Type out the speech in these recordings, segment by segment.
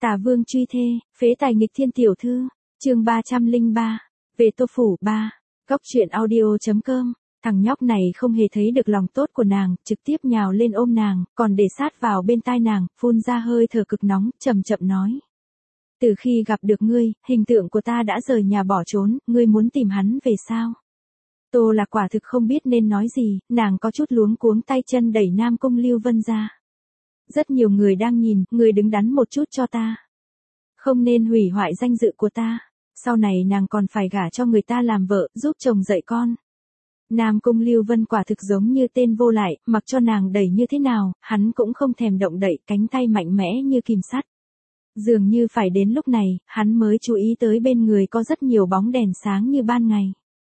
Tả Vương truy thê, phế tài nghịch thiên tiểu thư, chương 303, về Tô Phủ 3, Góc truyện audio.com. Thằng nhóc này không hề thấy được lòng tốt của nàng, trực tiếp nhào lên ôm nàng, còn để sát vào bên tai nàng, phun ra hơi thở cực nóng, chậm chậm nói. Từ khi gặp được ngươi, hình tượng của ta đã rời nhà bỏ trốn, ngươi muốn tìm hắn về sao? Tô Lạc quả thực không biết nên nói gì, nàng có chút luống cuống tay chân đẩy Nam Cung Lưu Vân ra. Rất nhiều người đang nhìn, ngươi đứng đắn một chút cho ta. Không nên hủy hoại danh dự của ta. Sau này nàng còn phải gả cho người ta làm vợ, giúp chồng dạy con. Nam Cung Lưu Vân quả thực giống như tên vô lại, mặc cho nàng đẩy như thế nào, hắn cũng không thèm động đậy, cánh tay mạnh mẽ như kìm sắt. Dường như phải đến lúc này, hắn mới chú ý tới bên người có rất nhiều bóng đèn sáng như ban ngày.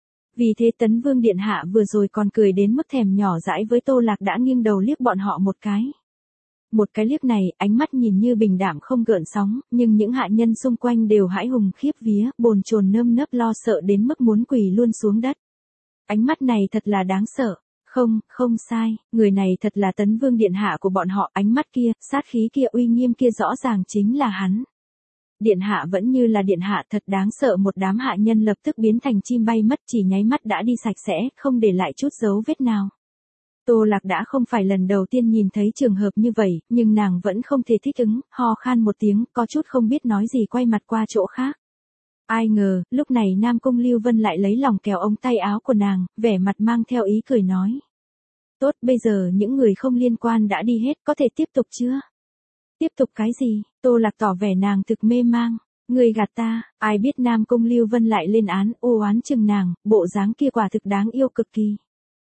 Vì thế Tấn Vương Điện Hạ vừa rồi còn cười đến mức thèm nhỏ dãi với Tô Lạc đã nghiêng đầu liếc bọn họ một cái. Một cái liếc này, ánh mắt nhìn như bình đạm không gợn sóng, nhưng những hạ nhân xung quanh đều hãi hùng khiếp vía, bồn chồn nơm nớp lo sợ đến mức muốn quỳ luôn xuống đất. Ánh mắt này thật là đáng sợ. Không sai, người này thật là Tấn Vương Điện Hạ của bọn họ, ánh mắt kia, sát khí kia, uy nghiêm kia rõ ràng chính là hắn. Điện Hạ vẫn như là Điện Hạ, thật đáng sợ. Một đám hạ nhân lập tức biến thành chim bay mất, chỉ nháy mắt đã đi sạch sẽ, không để lại chút dấu vết nào. Tô Lạc đã không phải lần đầu tiên nhìn thấy trường hợp như vậy, nhưng nàng vẫn không thể thích ứng, ho khan một tiếng, có chút không biết nói gì quay mặt qua chỗ khác. Ai ngờ, lúc này Nam Cung Lưu Vân lại lấy lòng kéo ống tay áo của nàng, vẻ mặt mang theo ý cười nói. Tốt, bây giờ những người không liên quan đã đi hết, có thể tiếp tục chưa? Tiếp tục cái gì? Tô Lạc tỏ vẻ nàng thực mê mang. Người gạt ta, ai biết Nam Cung Lưu Vân lại lên án, ô oán chừng nàng, bộ dáng kia quả thực đáng yêu cực kỳ.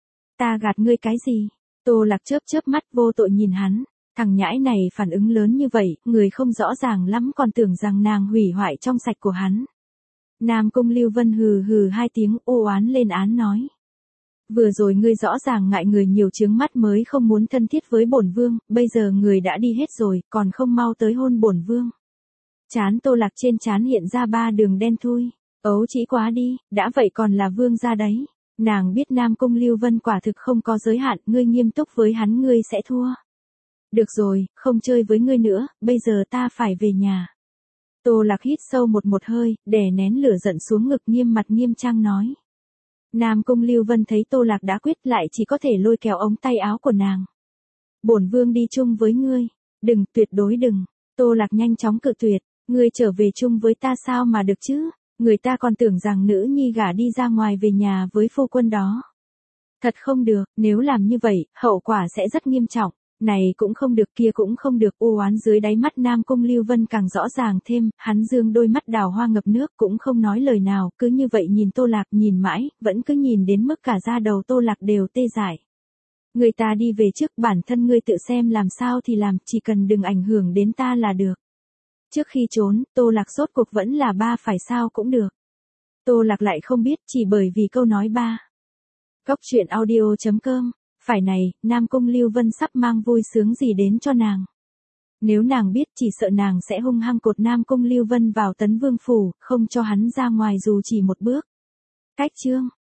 Ta gạt ngươi cái gì? Tô Lạc chớp mắt vô tội nhìn hắn. Thằng nhãi này phản ứng lớn như vậy, người không rõ ràng lắm còn tưởng rằng nàng hủy hoại trong sạch của hắn. Nam Cung Lưu Vân hừ hừ hai tiếng, ô oán lên án nói. Vừa rồi ngươi rõ ràng ngại người nhiều chướng mắt mới không muốn thân thiết với bổn vương, bây giờ người đã đi hết rồi, còn không mau tới hôn bổn vương. Trán Tô Lạc trên trán hiện ra 3 đường đen thui. Ấu chỉ quá đi, đã vậy còn là vương gia đấy. Nàng biết Nam Cung Lưu Vân quả thực không có giới hạn, ngươi nghiêm túc với hắn ngươi sẽ thua. Được rồi, không chơi với ngươi nữa, bây giờ ta phải về nhà. Tô Lạc hít sâu một hơi, đè nén lửa giận xuống ngực, nghiêm mặt nghiêm trang nói. Nam Cung Lưu Vân thấy Tô Lạc đã quyết lại chỉ có thể lôi kéo ống tay áo của nàng. Bổn vương đi chung với ngươi. Đừng, tuyệt đối đừng. Tô Lạc nhanh chóng cự tuyệt. Ngươi trở về chung với ta sao mà được chứ? Người ta còn tưởng rằng nữ nhi gả đi ra ngoài về nhà với phu quân đó. Thật không được, nếu làm như vậy, hậu quả sẽ rất nghiêm trọng. Này cũng không được, kia cũng không được, u oán dưới đáy mắt Nam Cung Lưu Vân càng rõ ràng thêm, hắn dương đôi mắt đào hoa ngập nước cũng không nói lời nào, cứ như vậy nhìn Tô Lạc, nhìn mãi, vẫn cứ nhìn đến mức cả da đầu Tô Lạc đều tê dại. Người ta đi về trước, bản thân ngươi tự xem làm sao thì làm, chỉ cần đừng ảnh hưởng đến ta là được. Trước khi trốn, Tô Lạc rốt cuộc vẫn là ba phải sao cũng được. Tô Lạc lại không biết, chỉ bởi vì câu nói ba. Góc truyện audio.com. Phải này, Nam Cung Lưu Vân sắp mang vui sướng gì đến cho nàng. Nếu nàng biết chỉ sợ nàng sẽ hung hăng cột Nam Cung Lưu Vân vào Tấn Vương Phủ, không cho hắn ra ngoài dù chỉ một bước. Cách chương.